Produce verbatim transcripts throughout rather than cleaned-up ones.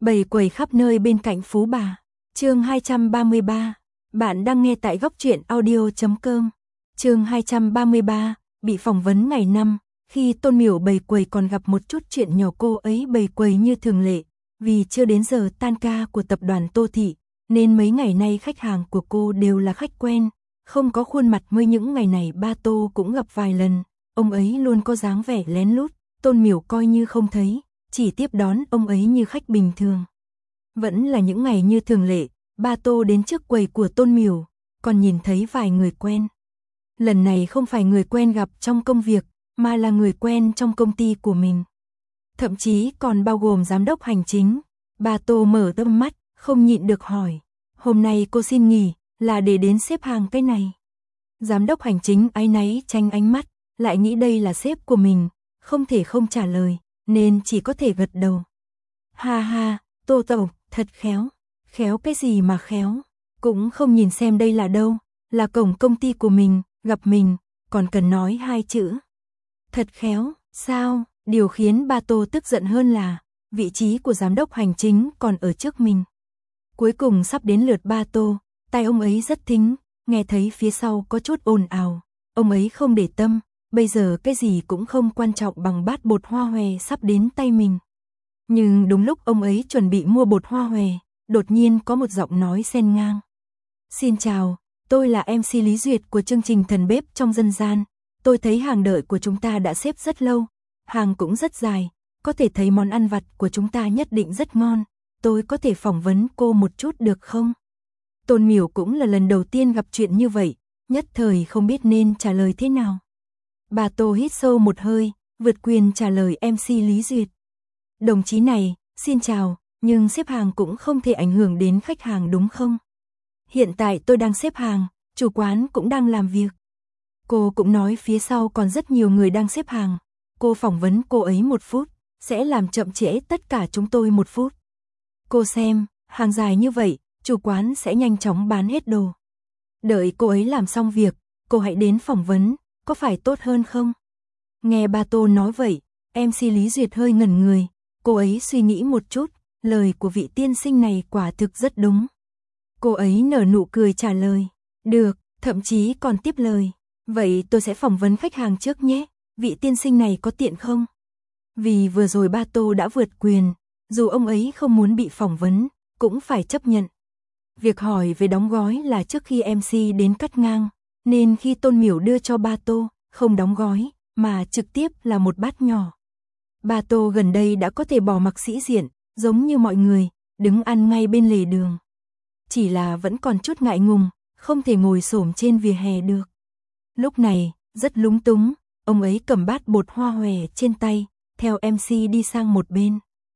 Bầy quầy khắp nơi bên cạnh Phú Bà. Chương hai trăm ba mươi ba. Bạn đang nghe tại góc truyện audio chấm com. Chương hai trăm ba mươi ba. Bị phỏng vấn ngày năm. Khi Tôn Miểu bầy quầy còn gặp một chút chuyện nhỏ, cô ấy bầy quầy như thường lệ. Vì chưa đến giờ tan ca của tập đoàn Tô Thị, nên mấy ngày nay khách hàng của cô đều là khách quen, không có khuôn mặt mới. Những ngày này ba Tô cũng gặp vài lần, ông ấy luôn có dáng vẻ lén lút, Tôn Miểu coi như không thấy, chỉ tiếp đón ông ấy như khách bình thường. Vẫn là những ngày như thường lệ, ba Tô đến trước quầy của Tôn Miểu, còn nhìn thấy vài người quen. Lần này không phải người quen gặp trong công việc, mà là người quen trong công ty của mình. Thậm chí còn bao gồm giám đốc hành chính. Ba Tô mở to mắt, không nhịn được hỏi, hôm nay cô xin nghỉ, là để đến xếp hàng cái này? Giám đốc hành chính áy náy tranh ánh mắt, lại nghĩ đây là sếp của mình, không thể không trả lời, nên chỉ có thể gật đầu. Ha ha, Tô Tổng, thật khéo. Khéo cái gì mà khéo, cũng không nhìn xem đây là đâu, là cổng công ty của mình, gặp mình, còn cần nói hai chữ. Thật khéo, sao? Điều khiến ba Tô tức giận hơn là, vị trí của giám đốc hành chính còn ở trước mình. Cuối cùng sắp đến lượt ba Tô, tai ông ấy rất thính, nghe thấy phía sau có chút ồn ào, ông ấy không để tâm, bây giờ cái gì cũng không quan trọng bằng bát bột hoa hòe sắp đến tay mình. Nhưng đúng lúc ông ấy chuẩn bị mua bột hoa hòe, đột nhiên có một giọng nói xen ngang. Xin chào, tôi là em xê Lý Duyệt của chương trình Thần Bếp trong Dân gian. Tôi thấy hàng đợi của chúng ta đã xếp rất lâu, hàng cũng rất dài, có thể thấy món ăn vặt của chúng ta nhất định rất ngon. Tôi có thể phỏng vấn cô một chút được không? Tôn Miểu cũng là lần đầu tiên gặp chuyện như vậy, nhất thời không biết nên trả lời thế nào. Bà Tô hít sâu một hơi, vượt quyền trả lời em xê Lý Duyệt. Đồng chí này, xin chào, nhưng xếp hàng cũng không thể ảnh hưởng đến khách hàng đúng không? Hiện tại tôi đang xếp hàng, chủ quán cũng đang làm việc. Cô cũng nói phía sau còn rất nhiều người đang xếp hàng. Cô phỏng vấn cô ấy một phút, sẽ làm chậm trễ tất cả chúng tôi một phút. Cô xem, hàng dài như vậy, chủ quán sẽ nhanh chóng bán hết đồ. Đợi cô ấy làm xong việc, cô hãy đến phỏng vấn, có phải tốt hơn không? Nghe ba Tô nói vậy, em xê Lý Duyệt hơi ngẩn người, cô ấy suy nghĩ một chút, lời của vị tiên sinh này quả thực rất đúng. Cô ấy nở nụ cười trả lời, được, thậm chí còn tiếp lời, vậy tôi sẽ phỏng vấn khách hàng trước nhé, vị tiên sinh này có tiện không? Vì vừa rồi ba Tô đã vượt quyền, dù ông ấy không muốn bị phỏng vấn, cũng phải chấp nhận. Việc hỏi về đóng gói là trước khi em xê đến cắt ngang, nên khi Tôn Miểu đưa cho ba Tô, không đóng gói, mà trực tiếp là một bát nhỏ. Ba Tô gần đây đã có thể bỏ mặc sĩ diện, giống như mọi người, đứng ăn ngay bên lề đường. Chỉ là vẫn còn chút ngại ngùng, không thể ngồi xổm trên vỉa hè được. Lúc này, rất lúng túng, ông ấy cầm bát bột hoa hòe trên tay, theo em xê đi sang một bên.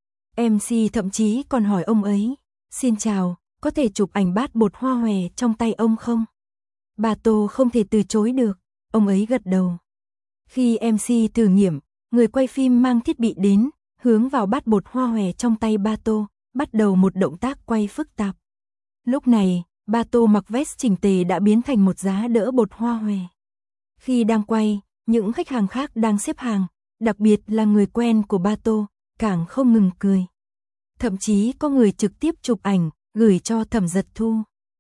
em xê thậm chí còn hỏi ông ấy, xin chào, có thể chụp ảnh bát bột hoa hòe trong tay ông không? Ba Tô không thể từ chối được, ông ấy gật đầu. Khi em xê thử nghiệm, người quay phim mang thiết bị đến, hướng vào bát bột hoa hòe trong tay ba Tô, bắt đầu một động tác quay phức tạp. Lúc này, ba Tô mặc vest chỉnh tề đã biến thành một giá đỡ bột hoa hòe. Khi đang quay, những khách hàng khác đang xếp hàng, đặc biệt là người quen của ba Tô, càng không ngừng cười. Thậm chí có người trực tiếp chụp ảnh, gửi cho Thẩm Giật Thu.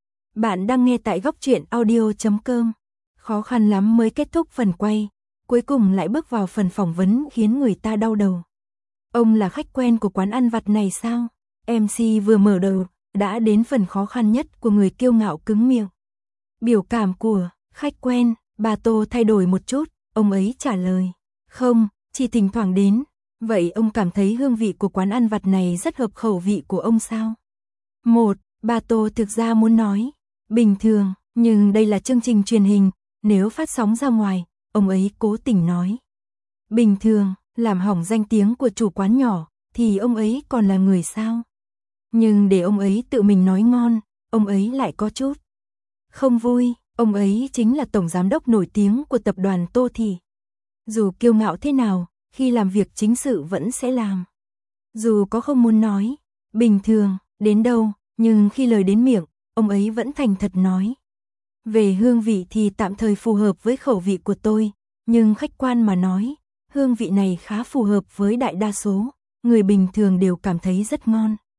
Bạn đang nghe tại góc truyện audio chấm com. Khó khăn lắm mới kết thúc phần quay, cuối cùng lại bước vào phần phỏng vấn khiến người ta đau đầu. Ông là khách quen của quán ăn vặt này sao? em xê vừa mở đầu, đã đến phần khó khăn nhất của người kiêu ngạo cứng miệng. Biểu cảm của khách quen, ba Tô thay đổi một chút, ông ấy trả lời, không, chỉ thỉnh thoảng đến. Vậy ông cảm thấy hương vị của quán ăn vặt này rất hợp khẩu vị của ông sao? Một, ba Tô thực ra muốn nói, bình thường, nhưng đây là chương trình truyền hình, nếu phát sóng ra ngoài, ông ấy cố tình nói. Bình thường, làm hỏng danh tiếng của chủ quán nhỏ, thì ông ấy còn là người sao? Nhưng để ông ấy tự mình nói ngon, ông ấy lại có chút không vui, ông ấy chính là tổng giám đốc nổi tiếng của tập đoàn Tô Thị. Dù kiêu ngạo thế nào, khi làm việc chính sự vẫn sẽ làm. Dù có không muốn nói, bình thường, đến đâu, nhưng khi lời đến miệng, ông ấy vẫn thành thật nói. Về hương vị thì tạm thời phù hợp với khẩu vị của tôi, nhưng khách quan mà nói, hương vị này khá phù hợp với đại đa số, người bình thường đều cảm thấy rất ngon.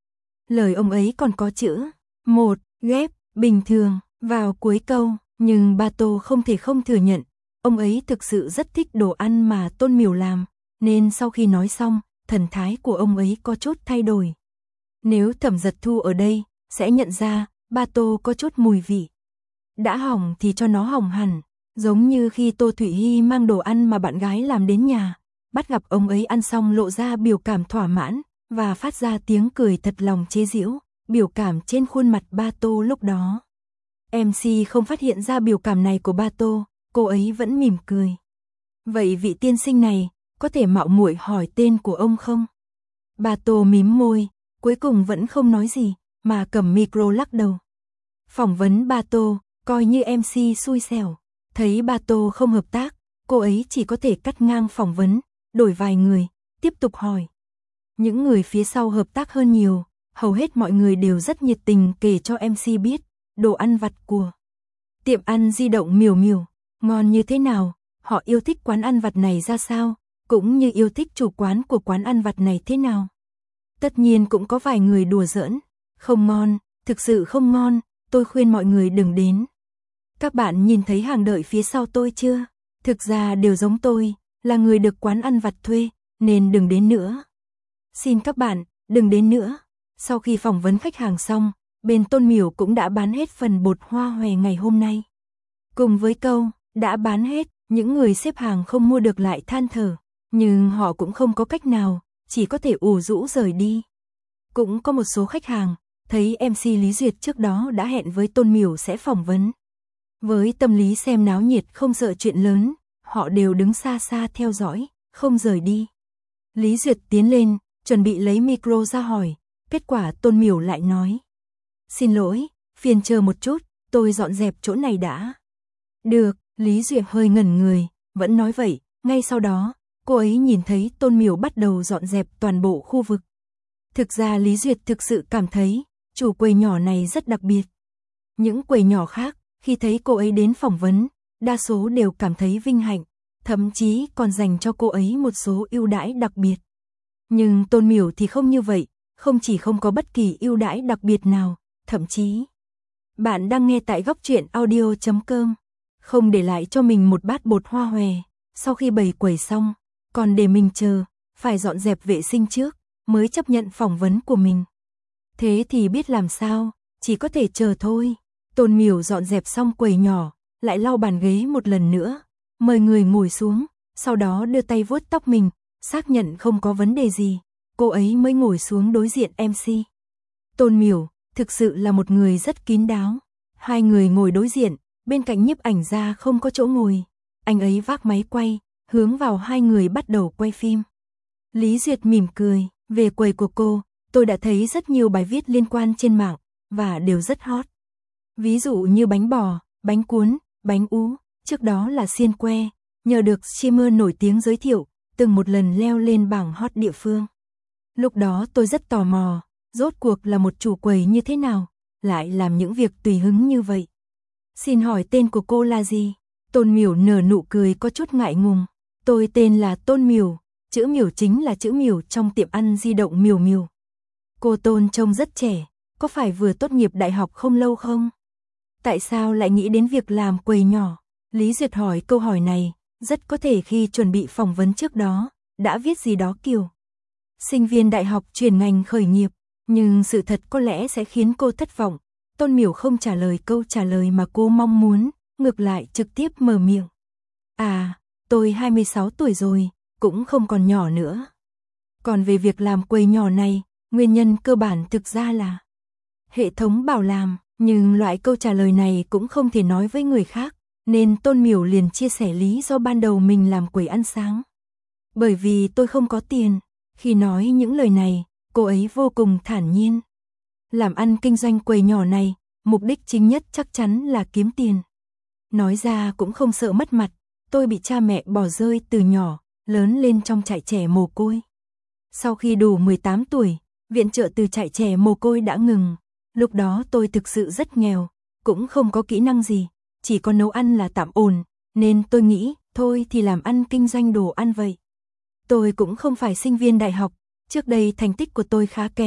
Lời ông ấy còn có chữ một ghép bình thường vào cuối câu, nhưng ba Tô không thể không thừa nhận, ông ấy thực sự rất thích đồ ăn mà Tôn Miểu làm, nên sau khi nói xong, thần thái của ông ấy có chút thay đổi. Nếu Thẩm Giật Thu ở đây, sẽ nhận ra, ba Tô có chút mùi vị. Đã hỏng thì cho nó hỏng hẳn, giống như khi Tô Thủy Hy mang đồ ăn mà bạn gái làm đến nhà, bắt gặp ông ấy ăn xong lộ ra biểu cảm thỏa mãn, và phát ra tiếng cười thật lòng chế giễu, biểu cảm trên khuôn mặt ba Tô lúc đó. em xê không phát hiện ra biểu cảm này của ba Tô, cô ấy vẫn mỉm cười. Vậy vị tiên sinh này, có thể mạo muội hỏi tên của ông không? Ba Tô mím môi, cuối cùng vẫn không nói gì, mà cầm micro lắc đầu. Phỏng vấn ba Tô, coi như em xê xui xẻo. Thấy ba Tô không hợp tác, cô ấy chỉ có thể cắt ngang phỏng vấn, đổi vài người, tiếp tục hỏi. Những người phía sau hợp tác hơn nhiều, hầu hết mọi người đều rất nhiệt tình kể cho em xê biết, đồ ăn vặt của tiệm ăn di động Miểu Miểu, ngon như thế nào, họ yêu thích quán ăn vặt này ra sao, cũng như yêu thích chủ quán của quán ăn vặt này thế nào. Tất nhiên cũng có vài người đùa giỡn, không ngon, thực sự không ngon, tôi khuyên mọi người đừng đến. Các bạn nhìn thấy hàng đợi phía sau tôi chưa? Thực ra đều giống tôi, là người được quán ăn vặt thuê, nên đừng đến nữa. Xin các bạn, đừng đến nữa. Sau khi phỏng vấn khách hàng xong, bên Tôn Miểu cũng đã bán hết phần bột hoa hòe ngày hôm nay. Cùng với câu, đã bán hết, những người xếp hàng không mua được lại than thở, nhưng họ cũng không có cách nào, chỉ có thể ủ rũ rời đi. Cũng có một số khách hàng, thấy em xê Lý Duyệt trước đó đã hẹn với Tôn Miểu sẽ phỏng vấn. Với tâm lý xem náo nhiệt không sợ chuyện lớn, họ đều đứng xa xa theo dõi, không rời đi. Lý Duyệt tiến lên, chuẩn bị lấy micro ra hỏi, kết quả Tôn Miểu lại nói. Xin lỗi, phiền chờ một chút, tôi dọn dẹp chỗ này đã. Được, Lý Duyệt hơi ngẩn người, vẫn nói vậy, ngay sau đó, cô ấy nhìn thấy Tôn Miểu bắt đầu dọn dẹp toàn bộ khu vực. Thực ra Lý Duyệt thực sự cảm thấy, chủ quầy nhỏ này rất đặc biệt. Những quầy nhỏ khác, khi thấy cô ấy đến phỏng vấn, đa số đều cảm thấy vinh hạnh, thậm chí còn dành cho cô ấy một số ưu đãi đặc biệt. Nhưng Tôn Miểu thì không như vậy, không chỉ không có bất kỳ ưu đãi đặc biệt nào, thậm chí. Bạn đang nghe tại góc truyện audio chấm com, không để lại cho mình một bát bột hoa hòe, sau khi bày quầy xong, còn để mình chờ, phải dọn dẹp vệ sinh trước, mới chấp nhận phỏng vấn của mình. Thế thì biết làm sao, chỉ có thể chờ thôi. Tôn Miểu dọn dẹp xong quầy nhỏ, lại lau bàn ghế một lần nữa, mời người ngồi xuống, sau đó đưa tay vuốt tóc mình, xác nhận không có vấn đề gì, cô ấy mới ngồi xuống đối diện em xê. Tôn Miểu, thực sự là một người rất kín đáo. Hai người ngồi đối diện, bên cạnh nhiếp ảnh gia không có chỗ ngồi. Anh ấy vác máy quay, hướng vào hai người bắt đầu quay phim. Lý Duyệt mỉm cười, về quầy của cô, tôi đã thấy rất nhiều bài viết liên quan trên mạng, và đều rất hot. Ví dụ như bánh bò, bánh cuốn, bánh ú, trước đó là xiên que, nhờ được streamer nổi tiếng giới thiệu, từng một lần leo lên bảng hot địa phương. Lúc đó tôi rất tò mò, rốt cuộc là một chủ quầy như thế nào, lại làm những việc tùy hứng như vậy. Xin hỏi tên của cô là gì? Tôn Miểu nở nụ cười có chút ngại ngùng. Tôi tên là Tôn Miểu, chữ Miểu chính là chữ Miểu trong tiệm ăn di động Miểu Miểu. Cô Tôn trông rất trẻ, có phải vừa tốt nghiệp đại học không lâu không? Tại sao lại nghĩ đến việc làm quầy nhỏ? Lý Duyệt hỏi câu hỏi này, rất có thể khi chuẩn bị phỏng vấn trước đó, đã viết gì đó kiểu sinh viên đại học chuyển ngành khởi nghiệp, nhưng sự thật có lẽ sẽ khiến cô thất vọng. Tôn Miểu không trả lời câu trả lời mà cô mong muốn, ngược lại trực tiếp mở miệng. À, tôi hai mươi sáu tuổi rồi, cũng không còn nhỏ nữa. Còn về việc làm quầy nhỏ này, nguyên nhân cơ bản thực ra là hệ thống bảo làm, nhưng loại câu trả lời này cũng không thể nói với người khác, nên Tôn Miểu liền chia sẻ lý do ban đầu mình làm quầy ăn sáng. Bởi vì tôi không có tiền. Khi nói những lời này, cô ấy vô cùng thản nhiên. Làm ăn kinh doanh quầy nhỏ này, mục đích chính nhất chắc chắn là kiếm tiền. Nói ra cũng không sợ mất mặt, tôi bị cha mẹ bỏ rơi từ nhỏ, lớn lên trong trại trẻ mồ côi. Sau khi đủ mười tám tuổi, viện trợ từ trại trẻ mồ côi đã ngừng. Lúc đó tôi thực sự rất nghèo, cũng không có kỹ năng gì, chỉ có nấu ăn là tạm ổn, nên tôi nghĩ, thôi thì làm ăn kinh doanh đồ ăn vậy. Tôi cũng không phải sinh viên đại học, trước đây thành tích của tôi khá kém,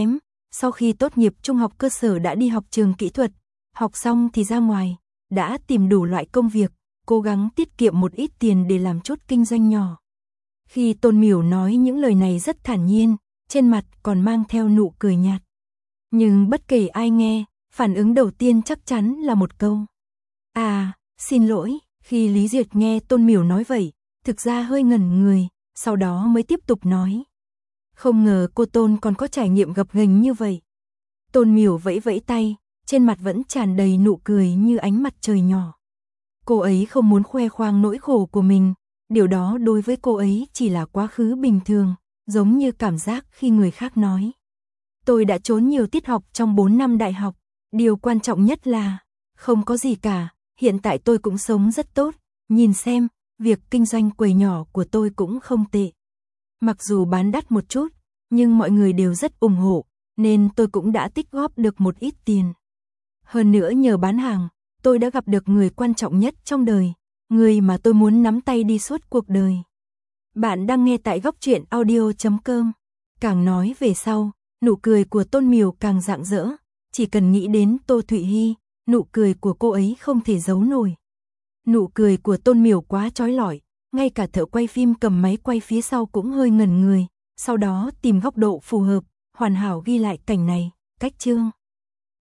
sau khi tốt nghiệp trung học cơ sở đã đi học trường kỹ thuật, học xong thì ra ngoài, đã tìm đủ loại công việc, cố gắng tiết kiệm một ít tiền để làm chút kinh doanh nhỏ. Khi Tôn Miểu nói những lời này rất thản nhiên, trên mặt còn mang theo nụ cười nhạt. Nhưng bất kể ai nghe, phản ứng đầu tiên chắc chắn là một câu: "À, xin lỗi." Khi Lý Duyệt nghe Tôn Miểu nói vậy, thực ra hơi ngẩn người, sau đó mới tiếp tục nói: "Không ngờ cô Tôn còn có trải nghiệm gập ghềnh như vậy." Tôn Miểu vẫy vẫy tay, trên mặt vẫn tràn đầy nụ cười như ánh mặt trời nhỏ. Cô ấy không muốn khoe khoang nỗi khổ của mình, điều đó đối với cô ấy chỉ là quá khứ bình thường, giống như cảm giác khi người khác nói: "Tôi đã trốn nhiều tiết học trong bốn năm đại học, điều quan trọng nhất là không có gì cả, hiện tại tôi cũng sống rất tốt, nhìn xem, việc kinh doanh quầy nhỏ của tôi cũng không tệ. Mặc dù bán đắt một chút, nhưng mọi người đều rất ủng hộ, nên tôi cũng đã tích góp được một ít tiền. Hơn nữa nhờ bán hàng, tôi đã gặp được người quan trọng nhất trong đời, người mà tôi muốn nắm tay đi suốt cuộc đời." Bạn đang nghe tại góc truyện audio chấm com. Càng nói về sau, nụ cười của Tôn Miểu càng rạng rỡ, chỉ cần nghĩ đến Tô Thụy Hi, nụ cười của cô ấy không thể giấu nổi. Nụ cười của Tôn Miểu quá chói lọi, ngay cả thợ quay phim cầm máy quay phía sau cũng hơi ngẩn người, sau đó tìm góc độ phù hợp, hoàn hảo ghi lại cảnh này, cách chương